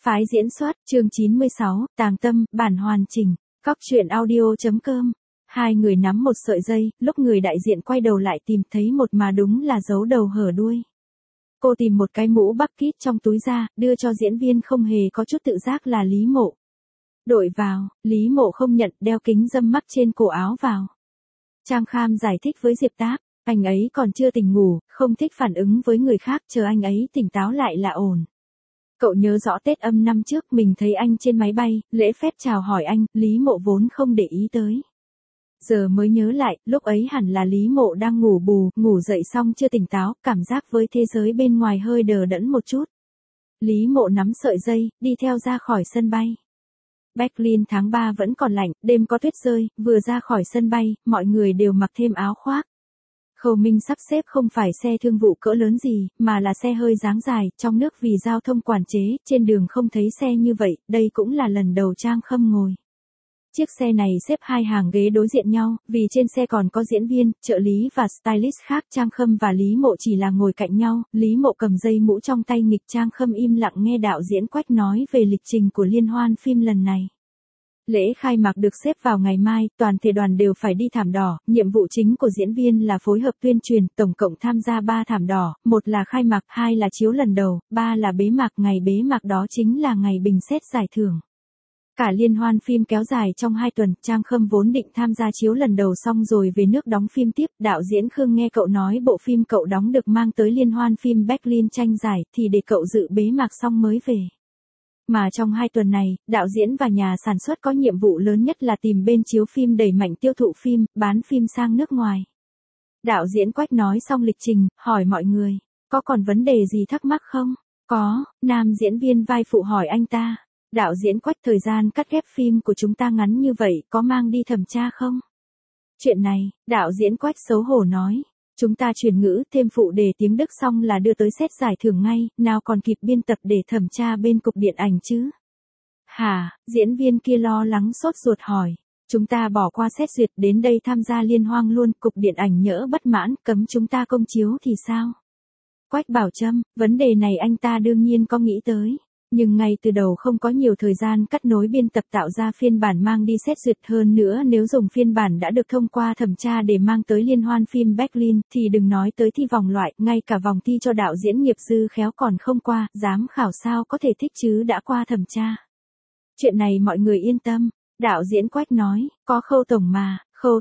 Phái diễn xuất, chương 96, Tàng Tâm, bản hoàn chỉnh, Cóc truyện audio.com. Hai người nắm một sợi dây, lúc người đại diện quay đầu lại tìm thấy một mà đúng là giấu đầu hở đuôi. Cô tìm một cái mũ bucket trong túi ra, đưa cho diễn viên không hề có chút tự giác là Lý Mộ. Đội vào, Lý Mộ không nhận, đeo kính râm mắc trên cổ áo vào. Trang Kham giải thích với Diệp Tác, anh ấy còn chưa tỉnh ngủ, không thích phản ứng với người khác, chờ anh ấy tỉnh táo lại là ổn. Cậu nhớ rõ Tết Âm năm trước mình thấy anh trên máy bay, lễ phép chào hỏi anh, Lý Mộ vốn không để ý tới. Giờ mới nhớ lại, lúc ấy hẳn là Lý Mộ đang ngủ bù, ngủ dậy xong chưa tỉnh táo, cảm giác với thế giới bên ngoài hơi đờ đẫn một chút. Lý Mộ nắm sợi dây, đi theo ra khỏi sân bay. Berlin tháng 3 vẫn còn lạnh, đêm có tuyết rơi, vừa ra khỏi sân bay, mọi người đều mặc thêm áo khoác. Khâu Minh sắp xếp không phải xe thương vụ cỡ lớn gì, mà là xe hơi dáng dài, trong nước vì giao thông quản chế, trên đường không thấy xe như vậy, đây cũng là lần đầu Trang Khâm ngồi. Chiếc xe này xếp hai hàng ghế đối diện nhau, vì trên xe còn có diễn viên, trợ lý và stylist khác. Trang Khâm và Lý Mộ chỉ là ngồi cạnh nhau, Lý Mộ cầm dây mũ trong tay nghịch, Trang Khâm im lặng nghe đạo diễn Quách nói về lịch trình của liên hoan phim lần này. Lễ khai mạc được xếp vào ngày mai, toàn thể đoàn đều phải đi thảm đỏ, nhiệm vụ chính của diễn viên là phối hợp tuyên truyền, tổng cộng tham gia 3 thảm đỏ, 1 là khai mạc, 2 là chiếu lần đầu, 3 là bế mạc, ngày bế mạc đó chính là ngày bình xét giải thưởng. Cả liên hoan phim kéo dài trong 2 tuần, Trang Khâm vốn định tham gia chiếu lần đầu xong rồi về nước đóng phim tiếp, đạo diễn Khương nghe cậu nói bộ phim cậu đóng được mang tới liên hoan phim Berlin tranh giải, thì để cậu dự bế mạc xong mới về. Mà trong 2 tuần này, đạo diễn và nhà sản xuất có nhiệm vụ lớn nhất là tìm bên chiếu phim đẩy mạnh tiêu thụ phim, bán phim sang nước ngoài. Đạo diễn Quách nói xong lịch trình, hỏi mọi người, có còn vấn đề gì thắc mắc không? Có, nam diễn viên vai phụ hỏi anh ta. Đạo diễn Quách, thời gian cắt ghép phim của chúng ta ngắn như vậy, có mang đi thẩm tra không? Chuyện này, đạo diễn Quách xấu hổ nói. Chúng ta chuyển ngữ, thêm phụ đề tiếng Đức xong là đưa tới xét giải thưởng ngay, nào còn kịp biên tập để thẩm tra bên cục điện ảnh chứ? Hả, diễn viên kia lo lắng sốt ruột hỏi. Chúng ta bỏ qua xét duyệt đến đây tham gia liên hoan luôn, cục điện ảnh nhỡ bất mãn, cấm chúng ta công chiếu thì sao? Quách Bảo Trâm, vấn đề này anh ta đương nhiên có nghĩ tới. Nhưng ngay từ đầu không có nhiều thời gian cắt nối biên tập tạo ra phiên bản mang đi xét duyệt, hơn nữa nếu dùng phiên bản đã được thông qua thẩm tra để mang tới liên hoan phim Berlin, thì đừng nói tới thi vòng loại, ngay cả vòng thi cho đạo diễn nghiệp dư khéo còn không qua, giám khảo sao có thể thích chứ đã qua thẩm tra. Chuyện này mọi người yên tâm, đạo diễn Quách nói, có Khâu tổng mà.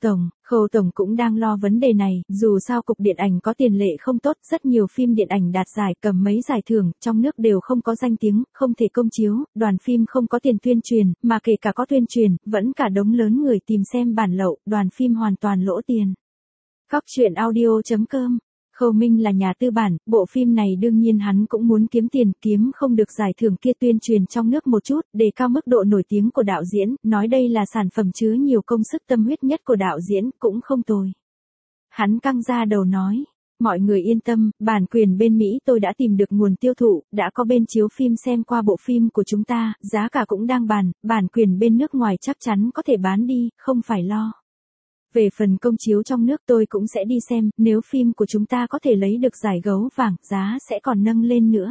Khâu tổng cũng đang lo vấn đề này, dù sao cục điện ảnh có tiền lệ không tốt, rất nhiều phim điện ảnh đạt giải, cầm mấy giải thưởng, trong nước đều không có danh tiếng, không thể công chiếu, đoàn phim không có tiền tuyên truyền, mà kể cả có tuyên truyền, vẫn cả đống lớn người tìm xem bản lậu, đoàn phim hoàn toàn lỗ tiền. Cóc truyện audio.com. Khâu Minh là nhà tư bản, bộ phim này đương nhiên hắn cũng muốn kiếm tiền, kiếm không được giải thưởng kia tuyên truyền trong nước một chút, đề cao mức độ nổi tiếng của đạo diễn, nói đây là sản phẩm chứa nhiều công sức tâm huyết nhất của đạo diễn, cũng không tồi. Hắn căng ra đầu nói, mọi người yên tâm, bản quyền bên Mỹ tôi đã tìm được nguồn tiêu thụ, đã có bên chiếu phim xem qua bộ phim của chúng ta, giá cả cũng đang bàn, bản quyền bên nước ngoài chắc chắn có thể bán đi, không phải lo. Về phần công chiếu trong nước tôi cũng sẽ đi xem, nếu phim của chúng ta có thể lấy được giải gấu vàng, giá sẽ còn nâng lên nữa.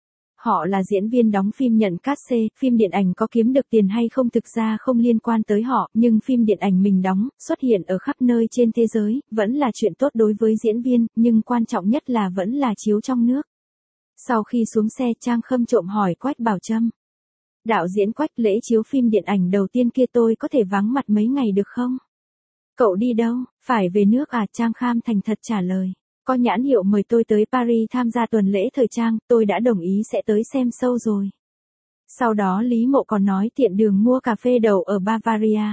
Họ là diễn viên đóng phim nhận cát-xê, phim điện ảnh có kiếm được tiền hay không thực ra không liên quan tới họ, nhưng phim điện ảnh mình đóng, xuất hiện ở khắp nơi trên thế giới, vẫn là chuyện tốt đối với diễn viên, nhưng quan trọng nhất là vẫn là chiếu trong nước. Sau khi xuống xe, Trang Khâm trộm hỏi Quách Bảo Trâm. Đạo diễn Quách, lễ chiếu phim điện ảnh đầu tiên kia tôi có thể vắng mặt mấy ngày được không? Cậu đi đâu, phải về nước à? Trang Kham thành thật trả lời. Có nhãn hiệu mời tôi tới Paris tham gia tuần lễ thời trang, tôi đã đồng ý sẽ tới xem show rồi. Sau đó Lý Mộ còn nói tiện đường mua cà phê đậu ở Bavaria.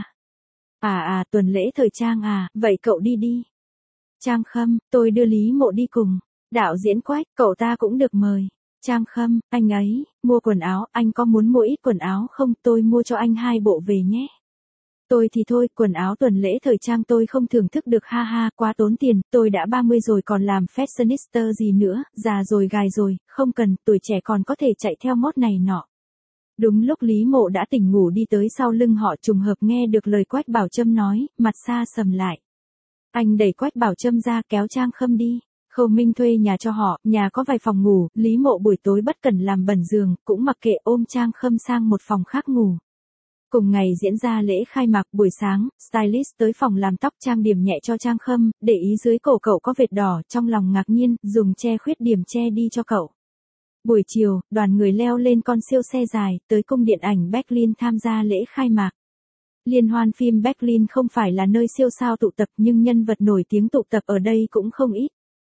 Tuần lễ thời trang à, vậy cậu đi đi. Trang Khâm, tôi đưa Lý Mộ đi cùng. Đạo diễn Quách, cậu ta cũng được mời. Trang Khâm, anh ấy, mua quần áo, anh có muốn mua ít quần áo không? Tôi mua cho anh 2 bộ về nhé. Tôi thì thôi, quần áo tuần lễ thời trang tôi không thưởng thức được, ha ha, quá tốn tiền, tôi đã 30 rồi còn làm fashionista gì nữa, già rồi gài rồi, không cần, tuổi trẻ còn có thể chạy theo mốt này nọ. Đúng lúc Lý Mộ đã tỉnh ngủ đi tới sau lưng họ, trùng hợp nghe được lời Quách Bảo Trâm nói, mặt xa sầm lại. Anh đẩy Quách Bảo Trâm ra, kéo Trang Khâm đi. Khâu Minh thuê nhà cho họ, nhà có vài phòng ngủ, Lý Mộ buổi tối bất cẩn làm bẩn giường, cũng mặc kệ ôm Trang Khâm sang một phòng khác ngủ. Cùng ngày diễn ra lễ khai mạc, buổi sáng, stylist tới phòng làm tóc trang điểm nhẹ cho Trang Khâm, để ý dưới cổ cậu có vệt đỏ, trong lòng ngạc nhiên, dùng che khuyết điểm che đi cho cậu. Buổi chiều, đoàn người leo lên con siêu xe dài, tới cung điện ảnh Berlin tham gia lễ khai mạc. Liên hoan phim Berlin không phải là nơi siêu sao tụ tập nhưng nhân vật nổi tiếng tụ tập ở đây cũng không ít.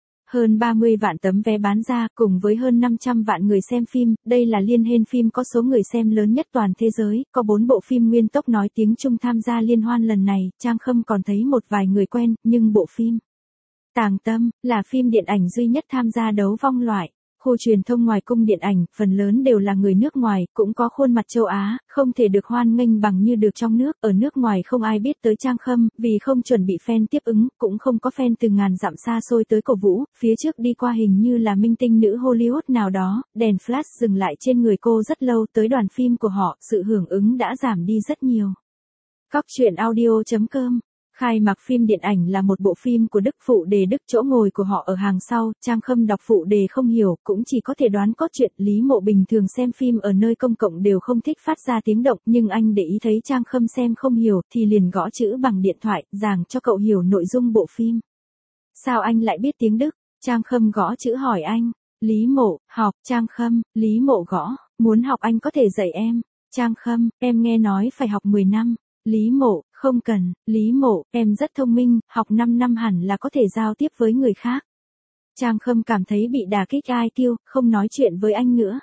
Hơn 30 vạn tấm vé bán ra, cùng với hơn 500 vạn người xem phim, đây là liên hoan phim có số người xem lớn nhất toàn thế giới, có 4 bộ phim nguyên tốc nói tiếng Trung tham gia liên hoan lần này, Trang Khâm còn thấy một vài người quen, nhưng bộ phim Tàng Tâm là phim điện ảnh duy nhất tham gia đấu vong loại. Khu truyền thông ngoài cung điện ảnh, phần lớn đều là người nước ngoài, cũng có khuôn mặt châu Á, không thể được hoan nghênh bằng như được trong nước, ở nước ngoài không ai biết tới Trang Khâm, vì không chuẩn bị fan tiếp ứng, cũng không có fan từ ngàn dặm xa xôi tới cổ vũ, phía trước đi qua hình như là minh tinh nữ Hollywood nào đó, đèn flash dừng lại trên người cô rất lâu, tới đoàn phim của họ, sự hưởng ứng đã giảm đi rất nhiều. Cóc truyện audio.com. Khai mạc phim điện ảnh là một bộ phim của Đức phụ đề Đức, chỗ ngồi của họ ở hàng sau, Trang Khâm đọc phụ đề không hiểu, cũng chỉ có thể đoán cốt truyện. Lý Mộ bình thường xem phim ở nơi công cộng đều không thích phát ra tiếng động, nhưng anh để ý thấy Trang Khâm xem không hiểu, thì liền gõ chữ bằng điện thoại, giảng cho cậu hiểu nội dung bộ phim. Sao anh lại biết tiếng Đức? Trang Khâm gõ chữ hỏi anh. Lý Mộ, học. Trang Khâm, Lý Mộ gõ, muốn học anh có thể dạy em. Trang Khâm, em nghe nói phải học 10 năm. Lý Mộ, không cần. Lý Mộ, em rất thông minh, học 5 năm hẳn là có thể giao tiếp với người khác. Trang Khâm cảm thấy bị đả kích IQ, không nói chuyện với anh nữa.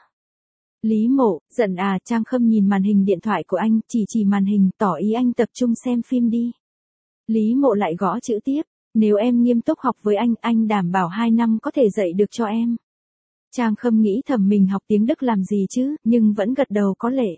Lý Mộ, giận à? Trang Khâm nhìn màn hình điện thoại của anh, chỉ màn hình, tỏ ý anh tập trung xem phim đi. Lý Mộ lại gõ chữ tiếp, nếu em nghiêm túc học với anh đảm bảo 2 năm có thể dạy được cho em. Trang Khâm nghĩ thầm mình học tiếng Đức làm gì chứ, nhưng vẫn gật đầu có lệ.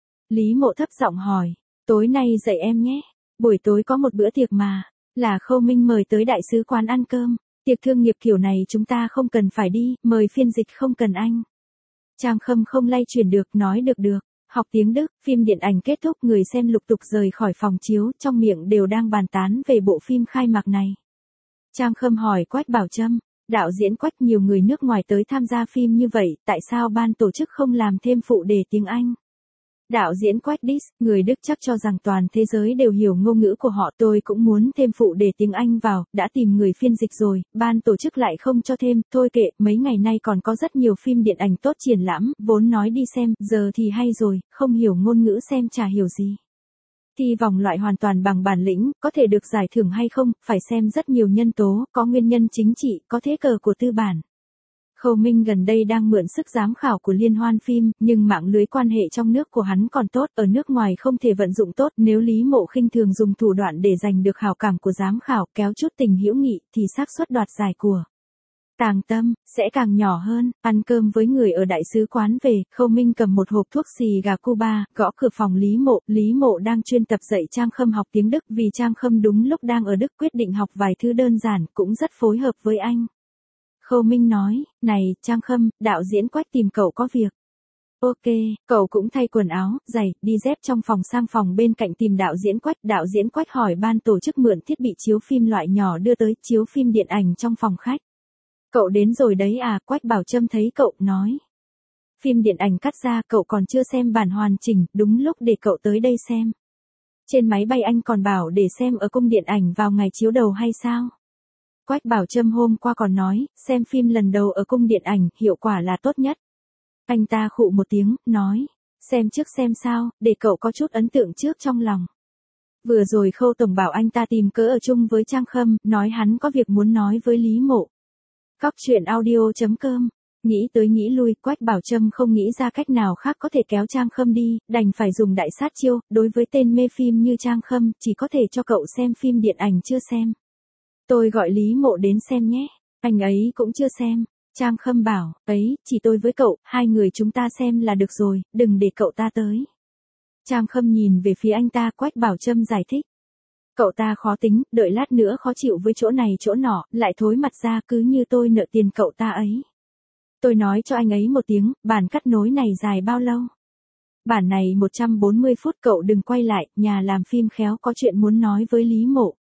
Lý Mộ thấp giọng hỏi. Tối nay dạy em nhé. Buổi tối có một bữa tiệc mà. Là Khâu Minh mời tới đại sứ quán ăn cơm. Tiệc thương nghiệp kiểu này chúng ta không cần phải đi, mời phiên dịch không cần anh. Trang Khâm không lay chuyển được, nói được. Học tiếng Đức, phim điện ảnh kết thúc, người xem lục tục rời khỏi phòng chiếu, trong miệng đều đang bàn tán về bộ phim khai mạc này. Trang Khâm hỏi Quách Bảo Trâm, đạo diễn Quách, nhiều người nước ngoài tới tham gia phim như vậy, tại sao ban tổ chức không làm thêm phụ đề tiếng Anh? Đạo diễn Quách Dis, người Đức chắc cho rằng toàn thế giới đều hiểu ngôn ngữ của họ, tôi cũng muốn thêm phụ đề tiếng Anh vào, đã tìm người phiên dịch rồi, ban tổ chức lại không cho thêm, thôi kệ, mấy ngày nay còn có rất nhiều phim điện ảnh tốt triển lãm, vốn nói đi xem, giờ thì hay rồi, không hiểu ngôn ngữ xem chả hiểu gì. Thi vòng loại hoàn toàn bằng bản lĩnh, có thể được giải thưởng hay không, phải xem rất nhiều nhân tố, có nguyên nhân chính trị, có thế cờ của tư bản. Khâu Minh gần đây đang mượn sức giám khảo của liên hoan phim, nhưng mạng lưới quan hệ trong nước của hắn còn tốt, ở nước ngoài không thể vận dụng tốt, nếu Lý Mộ khinh thường dùng thủ đoạn để giành được hảo cảm của giám khảo, kéo chút tình hữu nghị, thì xác suất đoạt giải của Tàng Tâm sẽ càng nhỏ hơn. Ăn cơm với người ở đại sứ quán về, Khâu Minh cầm một hộp thuốc xì gà Cuba, gõ cửa phòng Lý Mộ đang chuyên tập dạy Trang Khâm học tiếng Đức, vì Trang Khâm đúng lúc đang ở Đức quyết định học vài thứ đơn giản, cũng rất phối hợp với anh. Khâu Minh nói, này, Trang Khâm, đạo diễn Quách tìm cậu có việc. Ok, cậu cũng thay quần áo, giày, đi dép trong phòng sang phòng bên cạnh tìm đạo diễn Quách hỏi ban tổ chức mượn thiết bị chiếu phim loại nhỏ đưa tới, chiếu phim điện ảnh trong phòng khách. Cậu đến rồi đấy à? Quách Bảo Trâm thấy cậu, nói. Phim điện ảnh cắt ra, cậu còn chưa xem bản hoàn chỉnh, đúng lúc để cậu tới đây xem. Trên máy bay anh còn bảo để xem ở cung điện ảnh vào ngày chiếu đầu hay sao? Quách Bảo Trâm hôm qua còn nói, xem phim lần đầu ở cung điện ảnh, hiệu quả là tốt nhất. Anh ta khụ một tiếng, nói, xem trước xem sao, để cậu có chút ấn tượng trước trong lòng. Vừa rồi Khâu Tổng bảo anh ta tìm cớ ở chung với Trang Khâm, nói hắn có việc muốn nói với Lý Mộ. Cóc truyện audio.com. Nghĩ tới nghĩ lui, Quách Bảo Trâm không nghĩ ra cách nào khác có thể kéo Trang Khâm đi, đành phải dùng đại sát chiêu, đối với tên mê phim như Trang Khâm, chỉ có thể cho cậu xem phim điện ảnh chưa xem. Tôi gọi Lý Mộ đến xem nhé, anh ấy cũng chưa xem. Trang Khâm bảo, ấy, chỉ tôi với cậu, hai người chúng ta xem là được rồi, đừng để cậu ta tới. Trang Khâm nhìn về phía anh ta, Quách Bảo Trâm giải thích. Cậu ta khó tính, đợi lát nữa khó chịu với chỗ này chỗ nọ, lại thối mặt ra cứ như tôi nợ tiền cậu ta ấy. Tôi nói cho anh ấy một tiếng, bản cắt nối này dài bao lâu? Bản này 140 phút, cậu đừng quay lại, nhà làm phim khéo có chuyện muốn nói với Lý Mộ.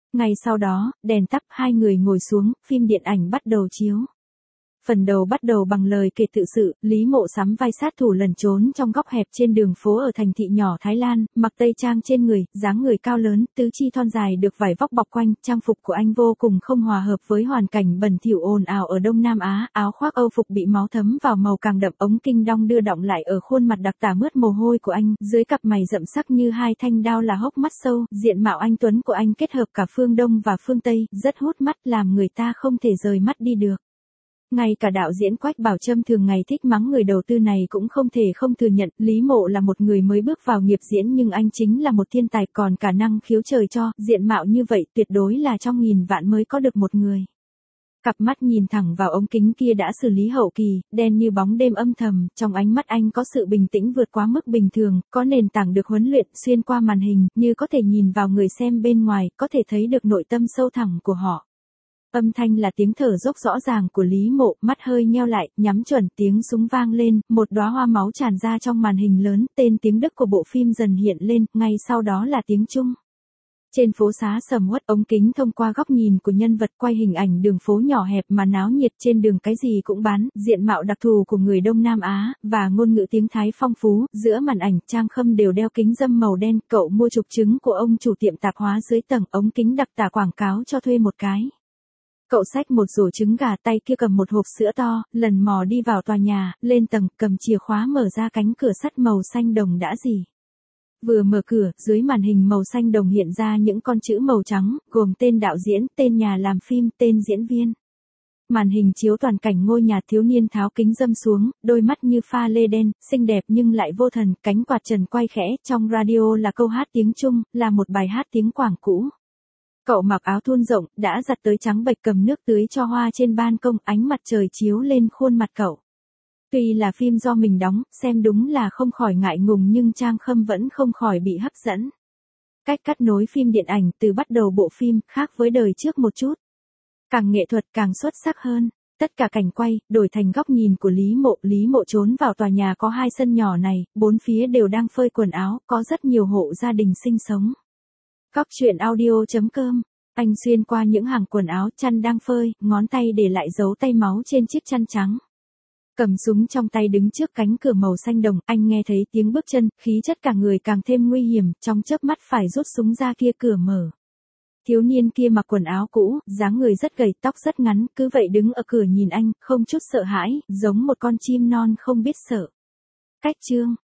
Ngay sau đó, đèn tắt, hai người ngồi xuống, phim điện ảnh bắt đầu chiếu. Phần đầu bắt đầu bằng lời kể tự sự, Lý Mộ sắm vai sát thủ lẩn trốn trong góc hẹp trên đường phố ở thành thị nhỏ Thái Lan, mặc tây trang trên người, dáng người cao lớn, tứ chi thon dài được vải vóc bọc quanh, trang phục của anh vô cùng không hòa hợp với hoàn cảnh bẩn thỉu ồn ào ở Đông Nam Á, áo khoác Âu phục bị máu thấm vào màu càng đậm, ống kinh đong đưa đọng lại ở khuôn mặt đặc tả mướt mồ hôi của anh, dưới cặp mày rậm sắc như hai thanh đao là hốc mắt sâu, diện mạo anh tuấn của anh kết hợp cả phương Đông và phương Tây, rất hút mắt làm người ta không thể rời mắt đi được. Ngay cả đạo diễn Quách Bảo Trâm thường ngày thích mắng người đầu tư này cũng không thể không thừa nhận, Lý Mộ là một người mới bước vào nghiệp diễn nhưng anh chính là một thiên tài, còn cả năng khiếu trời cho, diện mạo như vậy tuyệt đối là trong nghìn vạn mới có được một người. Cặp mắt nhìn thẳng vào ống kính kia đã xử lý hậu kỳ, đen như bóng đêm âm thầm, trong ánh mắt anh có sự bình tĩnh vượt quá mức bình thường, có nền tảng được huấn luyện xuyên qua màn hình, như có thể nhìn vào người xem bên ngoài, có thể thấy được nội tâm sâu thẳm của họ. Âm thanh là tiếng thở dốc rõ ràng của Lý Mộ, mắt hơi nheo lại, nhắm chuẩn, tiếng súng vang lên, một đóa hoa máu tràn ra trong màn hình lớn, tên tiếng Đức của bộ phim dần hiện lên, ngay sau đó là tiếng Trung. Trên phố xá sầm uất, ống kính thông qua góc nhìn của nhân vật quay hình ảnh đường phố nhỏ hẹp mà náo nhiệt, trên đường cái gì cũng bán, diện mạo đặc thù của người Đông Nam Á, và ngôn ngữ tiếng Thái phong phú, giữa màn ảnh Trang Khâm đều đeo kính râm màu đen, cậu mua trục trứng của ông chủ tiệm tạp hóa dưới tầng, ống kính đặc tả quảng cáo cho thuê một cái. Cậu xách một rổ trứng gà, tay kia cầm một hộp sữa to, lần mò đi vào tòa nhà, lên tầng, cầm chìa khóa mở ra cánh cửa sắt màu xanh đồng đã gì. Vừa mở cửa, dưới màn hình màu xanh đồng hiện ra những con chữ màu trắng, gồm tên đạo diễn, tên nhà làm phim, tên diễn viên. Màn hình chiếu toàn cảnh ngôi nhà, thiếu niên tháo kính râm xuống, đôi mắt như pha lê đen, xinh đẹp nhưng lại vô thần, cánh quạt trần quay khẽ, trong radio là câu hát tiếng Trung, là một bài hát tiếng Quảng cũ. Cậu mặc áo thun rộng, đã giặt tới trắng bệch, cầm nước tưới cho hoa trên ban công, ánh mặt trời chiếu lên khuôn mặt cậu. Tuy là phim do mình đóng, xem đúng là không khỏi ngại ngùng nhưng Trang Khâm vẫn không khỏi bị hấp dẫn. Cách cắt nối phim điện ảnh từ bắt đầu bộ phim khác với đời trước một chút. Càng nghệ thuật càng xuất sắc hơn. Tất cả cảnh quay, đổi thành góc nhìn của Lý Mộ trốn vào tòa nhà có hai sân nhỏ này, bốn phía đều đang phơi quần áo, có rất nhiều hộ gia đình sinh sống. Góc truyện audio.com. Anh xuyên qua những hàng quần áo, chăn đang phơi, ngón tay để lại dấu tay máu trên chiếc chăn trắng. Cầm súng trong tay đứng trước cánh cửa màu xanh đồng, anh nghe thấy tiếng bước chân, khí chất cả người càng thêm nguy hiểm, trong chớp mắt phải rút súng ra kia, cửa mở. Thiếu niên kia mặc quần áo cũ, dáng người rất gầy, tóc rất ngắn, cứ vậy đứng ở cửa nhìn anh, không chút sợ hãi, giống một con chim non không biết sợ. Cách chương